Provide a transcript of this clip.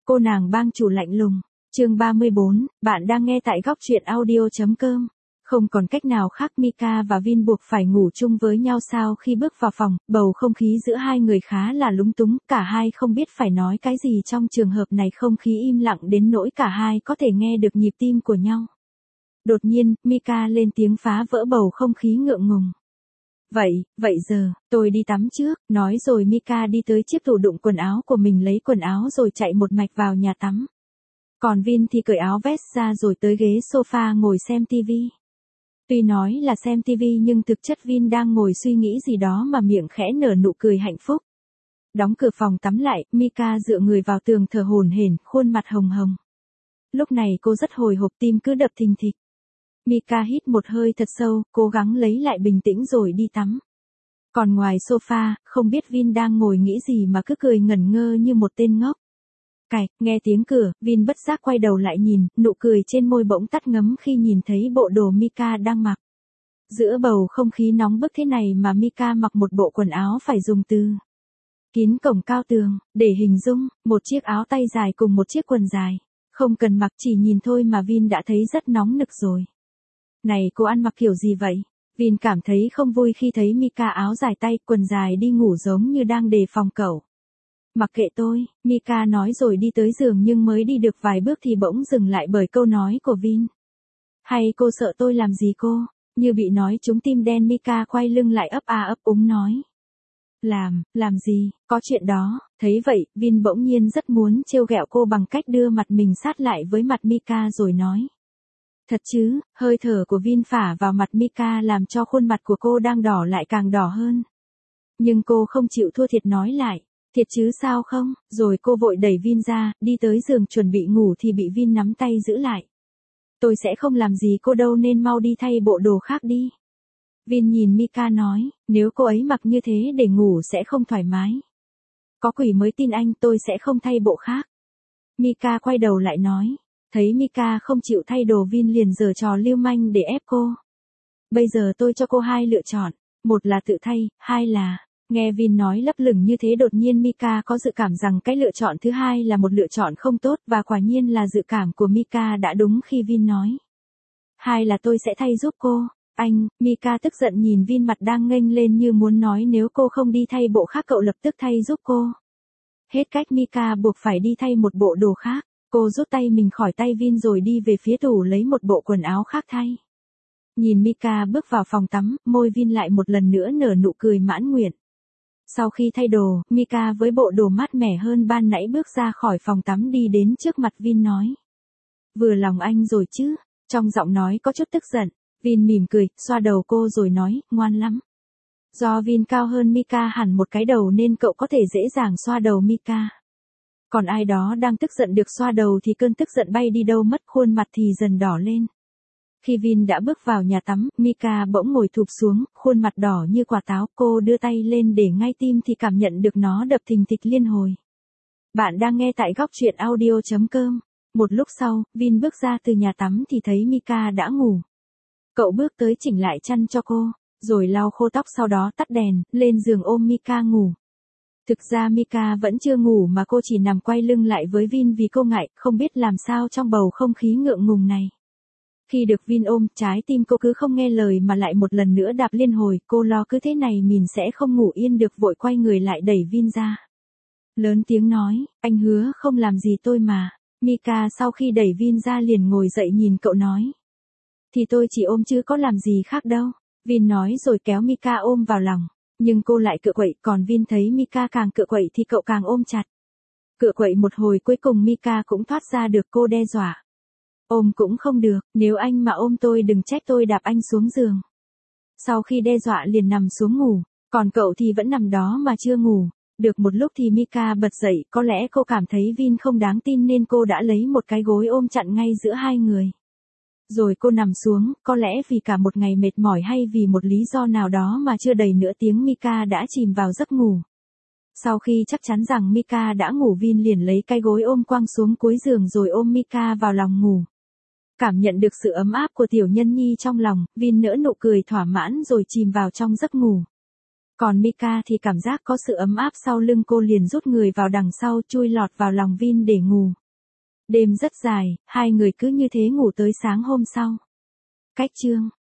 Cô nàng bang chủ lạnh lùng. Chương 34, bạn đang nghe tại góc truyện audio.com. Không còn cách nào khác, Mika và Vin buộc phải ngủ chung với nhau sao? Khi bước vào phòng, bầu không khí giữa hai người khá là lúng túng, cả hai không biết phải nói cái gì trong trường hợp này, không khí im lặng đến nỗi cả hai có thể nghe được nhịp tim của nhau. Đột nhiên, Mika lên tiếng phá vỡ bầu không khí ngượng ngùng. Vậy giờ, tôi đi tắm trước, nói rồi Mika đi tới chiếc tủ đựng quần áo của mình lấy quần áo rồi chạy một mạch vào nhà tắm. Còn Vin thì cởi áo vest ra rồi tới ghế sofa ngồi xem tivi. Tuy nói là xem tivi nhưng thực chất Vin đang ngồi suy nghĩ gì đó mà miệng khẽ nở nụ cười hạnh phúc. Đóng cửa phòng tắm lại, Mika dựa người vào tường thở hổn hển, khuôn mặt hồng hồng. Lúc này cô rất hồi hộp, tim cứ đập thình thịch. Mika hít một hơi thật sâu, cố gắng lấy lại bình tĩnh rồi đi tắm. Còn ngoài sofa, không biết Vin đang ngồi nghĩ gì mà cứ cười ngẩn ngơ như một tên ngốc. Nghe tiếng cửa, Vin bất giác quay đầu lại nhìn, nụ cười trên môi bỗng tắt ngấm khi nhìn thấy bộ đồ Mika đang mặc. Giữa bầu không khí nóng bức thế này mà Mika mặc một bộ quần áo phải dùng từ kín cổng cao tường, để hình dung, một chiếc áo tay dài cùng một chiếc quần dài. Không cần mặc, chỉ nhìn thôi mà Vin đã thấy rất nóng nực rồi. Này, cô ăn mặc kiểu gì vậy? Vin cảm thấy không vui khi thấy Mika áo dài tay, quần dài đi ngủ giống như đang đề phòng cậu. Mặc kệ tôi, Mika nói rồi đi tới giường nhưng mới đi được vài bước thì bỗng dừng lại bởi câu nói của Vin. Hay cô sợ tôi làm gì cô? Như bị nói trúng tim đen, Mika quay lưng lại ấp a ấp úng nói. Làm gì, có chuyện đó. Thấy vậy, Vin bỗng nhiên rất muốn trêu ghẹo cô bằng cách đưa mặt mình sát lại với mặt Mika rồi nói. Thật chứ? Hơi thở của Vin phả vào mặt Mika làm cho khuôn mặt của cô đang đỏ lại càng đỏ hơn. Nhưng cô không chịu thua thiệt nói lại. Thiệt chứ sao không? Rồi cô vội đẩy Vin ra, đi tới giường chuẩn bị ngủ thì bị Vin nắm tay giữ lại. Tôi sẽ không làm gì cô đâu nên mau đi thay bộ đồ khác đi. Vin nhìn Mika nói, nếu cô ấy mặc như thế để ngủ sẽ không thoải mái. Có quỷ mới tin anh, tôi sẽ không thay bộ khác. Mika quay đầu lại nói. Thấy Mika không chịu thay đồ, Vin liền giở trò lưu manh để ép cô. Bây giờ tôi cho cô hai lựa chọn, một là tự thay, hai là... Nghe Vin nói lấp lửng như thế, đột nhiên Mika có dự cảm rằng cái lựa chọn thứ hai là một lựa chọn không tốt, và quả nhiên là dự cảm của Mika đã đúng khi Vin nói. Hai là tôi sẽ thay giúp cô. Anh, Mika tức giận nhìn Vin mặt đang nghênh lên như muốn nói nếu cô không đi thay bộ khác cậu lập tức thay giúp cô. Hết cách, Mika buộc phải đi thay một bộ đồ khác. Cô rút tay mình khỏi tay Vin rồi đi về phía tủ lấy một bộ quần áo khác thay. Nhìn Mika bước vào phòng tắm, môi Vin lại một lần nữa nở nụ cười mãn nguyện. Sau khi thay đồ, Mika với bộ đồ mát mẻ hơn ban nãy bước ra khỏi phòng tắm đi đến trước mặt Vin nói. Vừa lòng anh rồi chứ? Trong giọng nói có chút tức giận. Vin mỉm cười, xoa đầu cô rồi nói, ngoan lắm. Do Vin cao hơn Mika hẳn một cái đầu nên cậu có thể dễ dàng xoa đầu Mika. Còn ai đó đang tức giận được xoa đầu thì cơn tức giận bay đi đâu mất, khuôn mặt thì dần đỏ lên. Khi Vin đã bước vào nhà tắm, Mika bỗng ngồi thụp xuống, khuôn mặt đỏ như quả táo, cô đưa tay lên để ngay tim thì cảm nhận được nó đập thình thịch liên hồi. Bạn đang nghe tại góc truyện audio.com. Một lúc sau, Vin bước ra từ nhà tắm thì thấy Mika đã ngủ. Cậu bước tới chỉnh lại chăn cho cô, rồi lau khô tóc, sau đó tắt đèn, lên giường ôm Mika ngủ. Thực ra Mika vẫn chưa ngủ mà cô chỉ nằm quay lưng lại với Vin vì cô ngại, không biết làm sao trong bầu không khí ngượng ngùng này. Khi được Vin ôm, trái tim cô cứ không nghe lời mà lại một lần nữa đạp liên hồi, cô lo cứ thế này mình sẽ không ngủ yên được, vội quay người lại đẩy Vin ra. Lớn tiếng nói, anh hứa không làm gì tôi mà. Mika sau khi đẩy Vin ra liền ngồi dậy nhìn cậu nói. Thì tôi chỉ ôm chứ có làm gì khác đâu. Vin nói rồi kéo Mika ôm vào lòng. Nhưng cô lại cựa quậy, còn Vin thấy Mika càng cựa quậy thì cậu càng ôm chặt. Cựa quậy một hồi cuối cùng Mika cũng thoát ra được, cô đe dọa. Ôm cũng không được, nếu anh mà ôm tôi đừng trách tôi đạp anh xuống giường. Sau khi đe dọa liền nằm xuống ngủ, còn cậu thì vẫn nằm đó mà chưa ngủ. Được một lúc thì Mika bật dậy, có lẽ cô cảm thấy Vin không đáng tin nên cô đã lấy một cái gối ôm chặn ngay giữa hai người. Rồi cô nằm xuống, có lẽ vì cả một ngày mệt mỏi hay vì một lý do nào đó mà chưa đầy nửa tiếng Mika đã chìm vào giấc ngủ. Sau khi chắc chắn rằng Mika đã ngủ, Vin liền lấy cái gối ôm quăng xuống cuối giường rồi ôm Mika vào lòng ngủ. Cảm nhận được sự ấm áp của tiểu nhân nhi trong lòng, Vin nở nụ cười thỏa mãn rồi chìm vào trong giấc ngủ. Còn Mika thì cảm giác có sự ấm áp sau lưng cô liền rút người vào đằng sau chui lọt vào lòng Vin để ngủ. Đêm rất dài, hai người cứ như thế ngủ tới sáng hôm sau. Cách chương